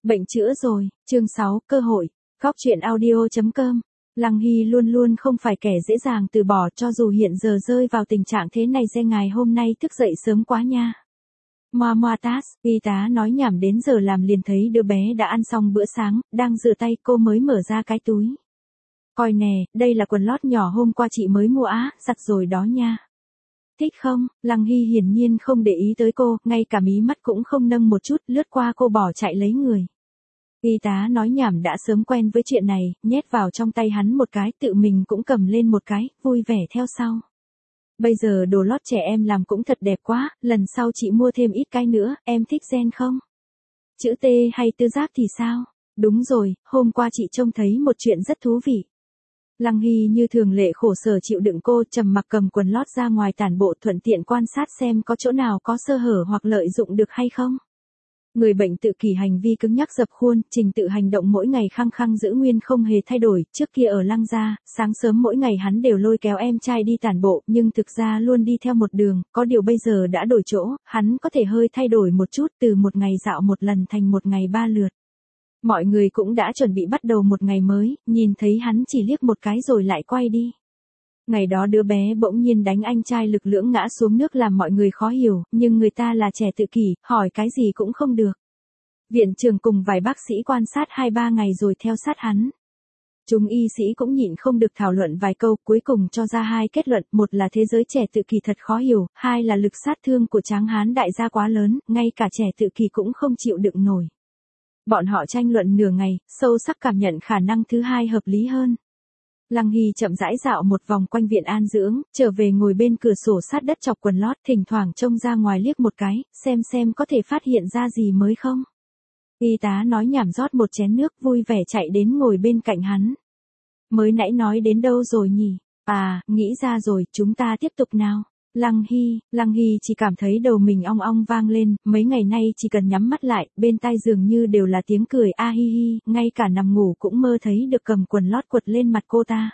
Bệnh chữa rồi, chương 6, cơ hội. Góc truyện audio.com. Lăng Hy luôn luôn không phải kẻ dễ dàng từ bỏ, cho dù hiện giờ rơi vào tình trạng thế này. Ngài hôm nay thức dậy sớm quá nha. Moa Tass, y tá nói nhảm đến giờ làm liền thấy đứa bé đã ăn xong bữa sáng, đang rửa tay, cô mới mở ra cái túi. Coi nè, đây là quần lót nhỏ hôm qua chị mới mua á, giặt rồi đó nha. Thích không? Lăng Hy hiển nhiên không để ý tới cô, ngay cả mí mắt cũng không nâng một chút, lướt qua cô bỏ chạy lấy người. Y tá nói nhảm đã sớm quen với chuyện này, nhét vào trong tay hắn một cái, tự mình cũng cầm lên một cái, vui vẻ theo sau. Bây giờ đồ lót trẻ em làm cũng thật đẹp quá, lần sau chị mua thêm ít cái nữa, em thích gen không? Chữ T hay tư giác thì sao? Đúng rồi, hôm qua chị trông thấy một chuyện rất thú vị. Lăng Hy như thường lệ khổ sở chịu đựng, cô trầm mặc cầm quần lót ra ngoài tản bộ, thuận tiện quan sát xem có chỗ nào có sơ hở hoặc lợi dụng được hay không. Người bệnh tự kỷ hành vi cứng nhắc dập khuôn, trình tự hành động mỗi ngày khăng khăng giữ nguyên không hề thay đổi. Trước kia ở Lăng gia, sáng sớm mỗi ngày hắn đều lôi kéo em trai đi tản bộ, nhưng thực ra luôn đi theo một đường, có điều bây giờ đã đổi chỗ, hắn có thể hơi thay đổi một chút, từ một ngày dạo một lần thành một ngày 3 lượt. Mọi người cũng đã chuẩn bị bắt đầu một ngày mới, nhìn thấy hắn chỉ liếc một cái rồi lại quay đi. Ngày đó đứa bé bỗng nhiên đánh anh trai lực lưỡng ngã xuống nước làm mọi người khó hiểu, nhưng người ta là trẻ tự kỷ, hỏi cái gì cũng không được. Viện trưởng cùng vài bác sĩ quan sát 2-3 ngày rồi theo sát hắn. Chúng y sĩ cũng nhịn không được thảo luận vài câu, cuối cùng cho ra 2 kết luận, một là thế giới trẻ tự kỷ thật khó hiểu, 2 là lực sát thương của Tráng Hán đại gia quá lớn, ngay cả trẻ tự kỷ cũng không chịu đựng nổi. Bọn họ tranh luận nửa ngày, sâu sắc cảm nhận khả năng thứ 2 hợp lý hơn. Lăng Hy chậm rãi dạo một vòng quanh viện an dưỡng, trở về ngồi bên cửa sổ sát đất chọc quần lót, thỉnh thoảng trông ra ngoài liếc một cái, xem có thể phát hiện ra gì mới không. Y tá nói nhảm rót một chén nước, vui vẻ chạy đến ngồi bên cạnh hắn. Mới nãy nói đến đâu rồi nhỉ? À, nghĩ ra rồi, chúng ta tiếp tục nào. Lăng Hy chỉ cảm thấy đầu mình ong ong vang lên, mấy ngày nay chỉ cần nhắm mắt lại, bên tai dường như đều là tiếng cười a hi hi, ngay cả nằm ngủ cũng mơ thấy được cầm quần lót quật lên mặt cô ta.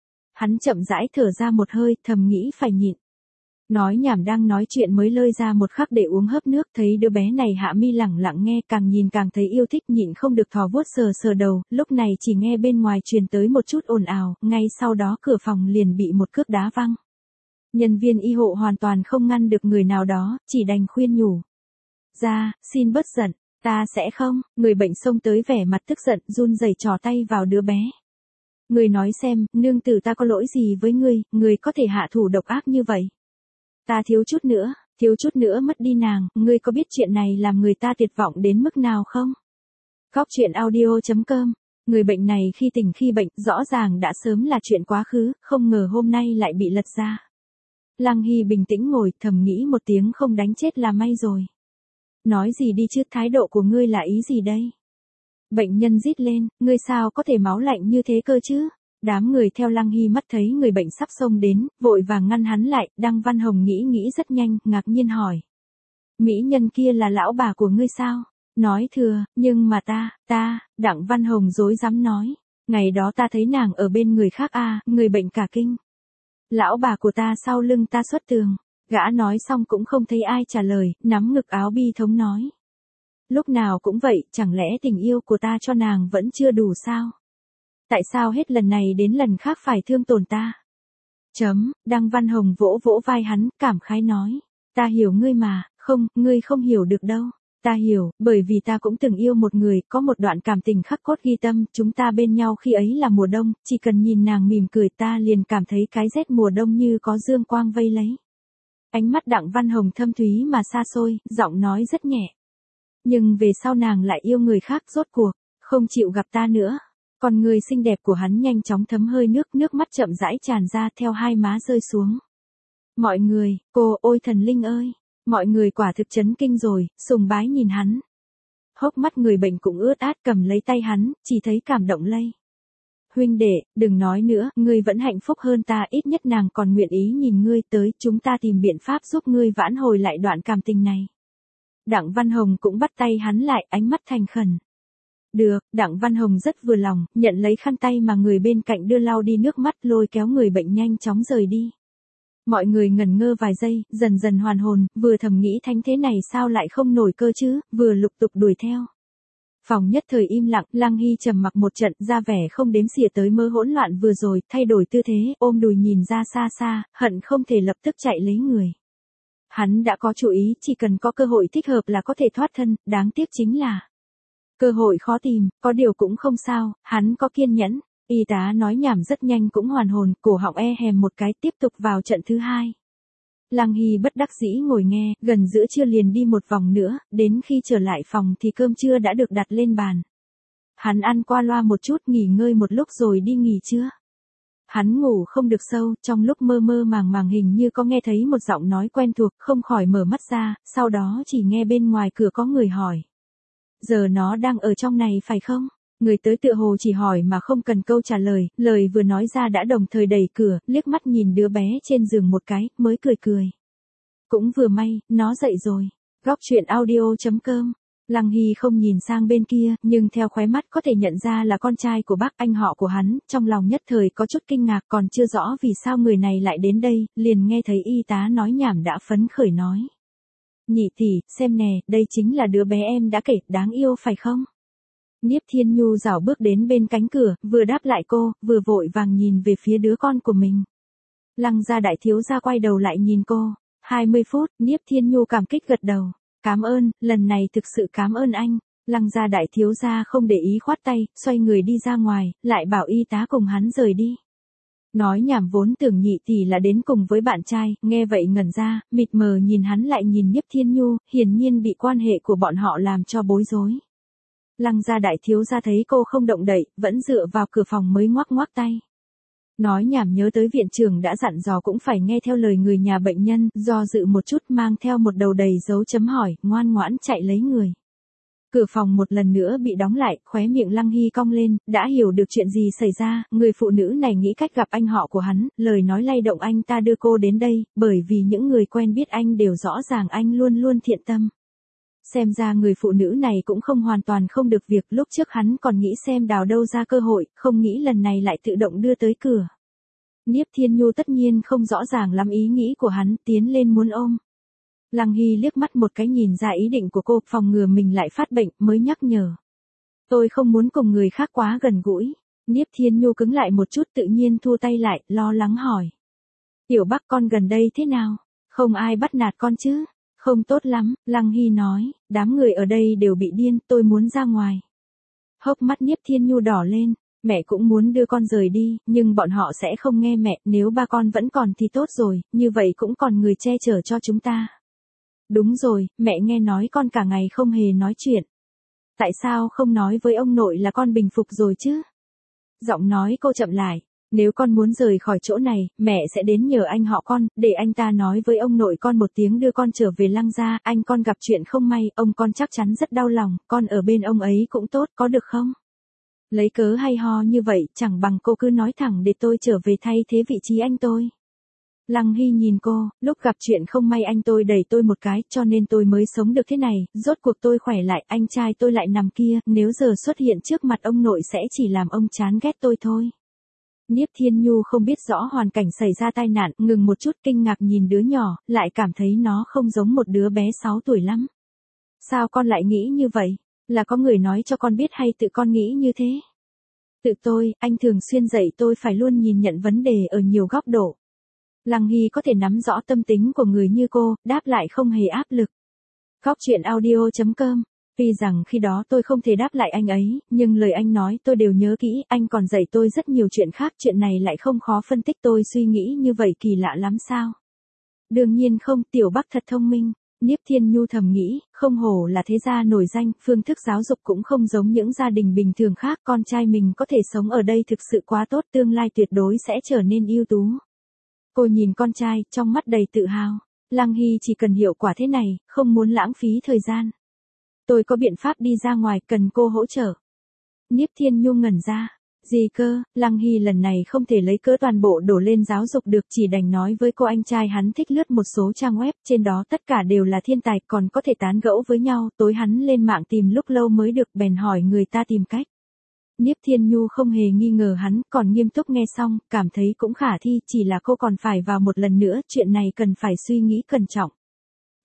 Hắn chậm rãi thở ra một hơi, thầm nghĩ phải nhịn. Nói nhảm đang nói chuyện mới lơi ra một khắc để uống hớp nước, thấy đứa bé này hạ mi lẳng lặng nghe, càng nhìn càng thấy yêu thích, nhịn không được thò vuốt sờ đầu, lúc này chỉ nghe bên ngoài truyền tới một chút ồn ào, ngay sau đó cửa phòng liền bị một cước đá văng. Nhân viên y hộ hoàn toàn không ngăn được người nào đó, chỉ đành khuyên nhủ. Ra, xin bớt giận, ta sẽ không, người bệnh xông tới vẻ mặt tức giận, run rẩy trò tay vào đứa bé. Người nói xem, nương tử ta có lỗi gì với ngươi có thể hạ thủ độc ác như vậy. Ta thiếu chút nữa mất đi nàng, ngươi có biết chuyện này làm người ta tuyệt vọng đến mức nào không? Góc truyện audio.com. Người bệnh này khi tỉnh khi bệnh, rõ ràng đã sớm là chuyện quá khứ, không ngờ hôm nay lại bị lật ra. Lăng Hy bình tĩnh ngồi, thầm nghĩ một tiếng không đánh chết là may rồi. Nói gì đi chứ, thái độ của ngươi là ý gì đây? Bệnh nhân rít lên, ngươi sao có thể máu lạnh như thế cơ chứ? Đám người theo Lăng Hy mắt thấy người bệnh sắp xông đến, vội vàng ngăn hắn lại. Đăng Văn Hồng nghĩ rất nhanh, ngạc nhiên hỏi. Mỹ nhân kia là lão bà của ngươi sao? Nói thừa, nhưng mà ta, Đặng Văn Hồng dối dám nói. Ngày đó ta thấy nàng ở bên người khác người bệnh cả kinh. Lão bà của ta sau lưng ta xuất tường. Gã nói xong cũng không thấy ai trả lời, nắm ngực áo bi thống nói. Lúc nào cũng vậy, chẳng lẽ tình yêu của ta cho nàng vẫn chưa đủ sao? Tại sao hết lần này đến lần khác phải thương tổn ta? Đăng Văn Hồng vỗ vỗ vai hắn, cảm khái nói. Ta hiểu ngươi mà, ngươi không hiểu được đâu. Ta hiểu, bởi vì ta cũng từng yêu một người, có một đoạn cảm tình khắc cốt ghi tâm, chúng ta bên nhau khi ấy là mùa đông, chỉ cần nhìn nàng mỉm cười ta liền cảm thấy cái rét mùa đông như có dương quang vây lấy. Ánh mắt Đặng Văn Hồng thâm thúy mà xa xôi, giọng nói rất nhẹ. Nhưng về sau nàng lại yêu người khác rốt cuộc, không chịu gặp ta nữa. Còn người xinh đẹp của hắn nhanh chóng thấm hơi nước mắt chậm rãi tràn ra theo hai má rơi xuống. Mọi người, ôi thần linh ơi! Mọi người quả thực chấn kinh rồi, sùng bái nhìn hắn. Hốc mắt người bệnh cũng ướt át, cầm lấy tay hắn, chỉ thấy cảm động lây. Huynh đệ, đừng nói nữa, ngươi vẫn hạnh phúc hơn ta, ít nhất nàng còn nguyện ý nhìn ngươi, tới, chúng ta tìm biện pháp giúp ngươi vãn hồi lại đoạn cảm tình này. Đặng Văn Hồng cũng bắt tay hắn lại, ánh mắt thành khẩn. Được, Đặng Văn Hồng rất vừa lòng, nhận lấy khăn tay mà người bên cạnh đưa lau đi nước mắt, lôi kéo người bệnh nhanh chóng rời đi. Mọi người ngẩn ngơ vài giây, dần dần hoàn hồn, vừa thầm nghĩ thánh thế này sao lại không nổi cơ chứ, vừa lục tục đuổi theo. Phòng nhất thời im lặng, Lăng Hy trầm mặc một trận, ra vẻ không đếm xỉa tới mớ hỗn loạn vừa rồi, thay đổi tư thế, ôm đùi nhìn ra xa xa, hận không thể lập tức chạy lấy người. Hắn đã có chủ ý, chỉ cần có cơ hội thích hợp là có thể thoát thân, đáng tiếc chính là cơ hội khó tìm, có điều cũng không sao, hắn có kiên nhẫn. Y tá nói nhảm rất nhanh cũng hoàn hồn, cổ họng hèm một cái, tiếp tục vào trận thứ hai. Lăng Hy bất đắc dĩ ngồi nghe, gần giữa trưa liền đi một vòng nữa, đến khi trở lại phòng thì cơm trưa đã được đặt lên bàn. Hắn ăn qua loa một chút, nghỉ ngơi một lúc rồi đi nghỉ trưa. Hắn ngủ không được sâu, trong lúc mơ mơ màng màng hình như có nghe thấy một giọng nói quen thuộc, không khỏi mở mắt ra, sau đó chỉ nghe bên ngoài cửa có người hỏi. Giờ nó đang ở trong này phải không? Người tới tựa hồ chỉ hỏi mà không cần câu trả lời, lời vừa nói ra đã đồng thời đẩy cửa, liếc mắt nhìn đứa bé trên giường một cái, mới cười cười. Cũng vừa may, nó dậy rồi. Góc truyện audio.com. Lăng Hy không nhìn sang bên kia, nhưng theo khóe mắt có thể nhận ra là con trai của bác anh họ của hắn, trong lòng nhất thời có chút kinh ngạc, còn chưa rõ vì sao người này lại đến đây, liền nghe thấy y tá nói nhảm đã phấn khởi nói. Nhị tỷ, xem nè, đây chính là đứa bé em đã kể, đáng yêu phải không? Niếp Thiên Nhu rảo bước đến bên cánh cửa, vừa đáp lại cô, vừa vội vàng nhìn về phía đứa con của mình. Lăng gia đại thiếu gia quay đầu lại nhìn cô. 20 phút, Niếp Thiên Nhu cảm kích gật đầu. Cảm ơn, lần này thực sự cảm ơn anh. Lăng gia đại thiếu gia không để ý khoát tay, xoay người đi ra ngoài, lại bảo y tá cùng hắn rời đi. Nói nhảm vốn tưởng nhị tỷ là đến cùng với bạn trai, nghe vậy ngẩn ra, mịt mờ nhìn hắn lại nhìn Niếp Thiên Nhu, hiển nhiên bị quan hệ của bọn họ làm cho bối rối. Lăng gia đại thiếu gia thấy cô không động đậy, vẫn dựa vào cửa phòng mới ngoắc ngoắc tay. Nói nhảm nhớ tới viện trưởng đã dặn dò cũng phải nghe theo lời người nhà bệnh nhân, do dự một chút mang theo một đầu đầy dấu chấm hỏi, ngoan ngoãn chạy lấy người. Cửa phòng một lần nữa bị đóng lại, khóe miệng Lăng Hy cong lên, đã hiểu được chuyện gì xảy ra, người phụ nữ này nghĩ cách gặp anh họ của hắn, lời nói lay động anh ta đưa cô đến đây, bởi vì những người quen biết anh đều rõ ràng anh luôn luôn thiện tâm. Xem ra người phụ nữ này cũng không hoàn toàn không được việc, lúc trước hắn còn nghĩ xem đào đâu ra cơ hội, không nghĩ lần này lại tự động đưa tới cửa. Niếp Thiên Nhu tất nhiên không rõ ràng lắm ý nghĩ của hắn, tiến lên muốn ôm. Lăng Hy liếc mắt một cái nhìn ra ý định của cô, phòng ngừa mình lại phát bệnh, mới nhắc nhở. Tôi không muốn cùng người khác quá gần gũi. Niếp Thiên Nhu cứng lại một chút tự nhiên thu tay lại, lo lắng hỏi. Tiểu Bắc con gần đây thế nào? Không ai bắt nạt con chứ? Không tốt lắm, Lăng Hy nói, đám người ở đây đều bị điên, tôi muốn ra ngoài. Hốc mắt Niếp Thiên Nhu đỏ lên, mẹ cũng muốn đưa con rời đi, nhưng bọn họ sẽ không nghe mẹ, nếu ba con vẫn còn thì tốt rồi, như vậy cũng còn người che chở cho chúng ta. Đúng rồi, mẹ nghe nói con cả ngày không hề nói chuyện. Tại sao không nói với ông nội là con bình phục rồi chứ? Giọng nói cô chậm lại. Nếu con muốn rời khỏi chỗ này, mẹ sẽ đến nhờ anh họ con, để anh ta nói với ông nội con một tiếng đưa con trở về Lăng gia, anh con gặp chuyện không may, ông con chắc chắn rất đau lòng, con ở bên ông ấy cũng tốt, có được không? Lấy cớ hay ho như vậy, chẳng bằng cô cứ nói thẳng để tôi trở về thay thế vị trí anh tôi. Lăng Hy nhìn cô, lúc gặp chuyện không may anh tôi đẩy tôi một cái, cho nên tôi mới sống được thế này, rốt cuộc tôi khỏe lại, anh trai tôi lại nằm kia, nếu giờ xuất hiện trước mặt ông nội sẽ chỉ làm ông chán ghét tôi thôi. Niếp Thiên Nhu không biết rõ hoàn cảnh xảy ra tai nạn, ngừng một chút kinh ngạc nhìn đứa nhỏ, lại cảm thấy nó không giống một đứa bé 6 tuổi lắm. Sao con lại nghĩ như vậy? Là có người nói cho con biết hay tự con nghĩ như thế? Tự tôi, anh thường xuyên dạy tôi phải luôn nhìn nhận vấn đề ở nhiều góc độ. Lăng Hy có thể nắm rõ tâm tính của người như cô, đáp lại không hề áp lực. Góc truyện audio.com. Tuy rằng khi đó tôi không thể đáp lại anh ấy, nhưng lời anh nói tôi đều nhớ kỹ, anh còn dạy tôi rất nhiều chuyện khác, chuyện này lại không khó phân tích, tôi suy nghĩ như vậy kỳ lạ lắm sao? Đương nhiên không, Tiểu Bắc thật thông minh. Niếp Thiên Nhu thầm nghĩ, không hổ là thế gia nổi danh, phương thức giáo dục cũng không giống những gia đình bình thường khác, con trai mình có thể sống ở đây thực sự quá tốt, tương lai tuyệt đối sẽ trở nên ưu tú. Cô nhìn con trai, trong mắt đầy tự hào. Lăng Hy chỉ cần hiệu quả thế này, không muốn lãng phí thời gian. Tôi có biện pháp đi ra ngoài, cần cô hỗ trợ. Niếp Thiên Nhu ngẩn ra. Gì cơ, Lăng Hy lần này không thể lấy cớ toàn bộ đổ lên giáo dục được, chỉ đành nói với cô anh trai hắn thích lướt một số trang web, trên đó tất cả đều là thiên tài, còn có thể tán gẫu với nhau, tối hắn lên mạng tìm lúc lâu mới được, bèn hỏi người ta tìm cách. Niếp Thiên Nhu không hề nghi ngờ hắn, còn nghiêm túc nghe xong, cảm thấy cũng khả thi, chỉ là cô còn phải vào một lần nữa, chuyện này cần phải suy nghĩ cẩn trọng.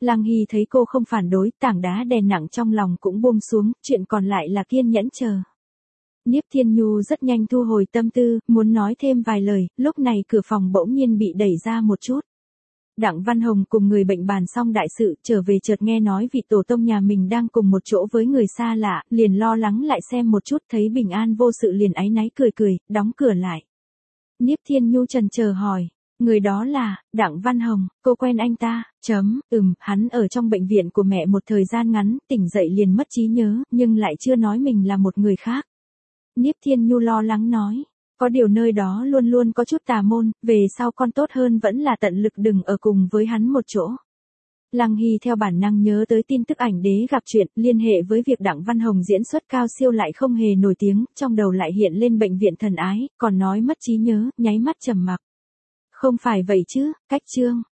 Lăng Hy thấy cô không phản đối, tảng đá đè nặng trong lòng cũng buông xuống, chuyện còn lại là kiên nhẫn chờ. Niếp Thiên Nhu rất nhanh thu hồi tâm tư, muốn nói thêm vài lời, lúc này cửa phòng bỗng nhiên bị đẩy ra một chút. Đặng Văn Hồng cùng người bệnh bàn xong đại sự, trở về chợt nghe nói vị tổ tông nhà mình đang cùng một chỗ với người xa lạ, liền lo lắng lại xem một chút, thấy bình an vô sự liền áy náy cười cười, đóng cửa lại. Niếp Thiên Nhu chần chờ hỏi, người đó là, Đặng Văn Hồng, cô quen anh ta, hắn ở trong bệnh viện của mẹ một thời gian ngắn, tỉnh dậy liền mất trí nhớ, nhưng lại chưa nói mình là một người khác. Niếp Thiên Nhu lo lắng nói, có điều nơi đó luôn luôn có chút tà môn, về sau con tốt hơn vẫn là tận lực đừng ở cùng với hắn một chỗ. Lăng Hy theo bản năng nhớ tới tin tức ảnh đế gặp chuyện, liên hệ với việc Đặng Văn Hồng diễn xuất cao siêu lại không hề nổi tiếng, trong đầu lại hiện lên bệnh viện thần ái, còn nói mất trí nhớ, nháy mắt trầm mặc. Không phải vậy chứ, cách chương.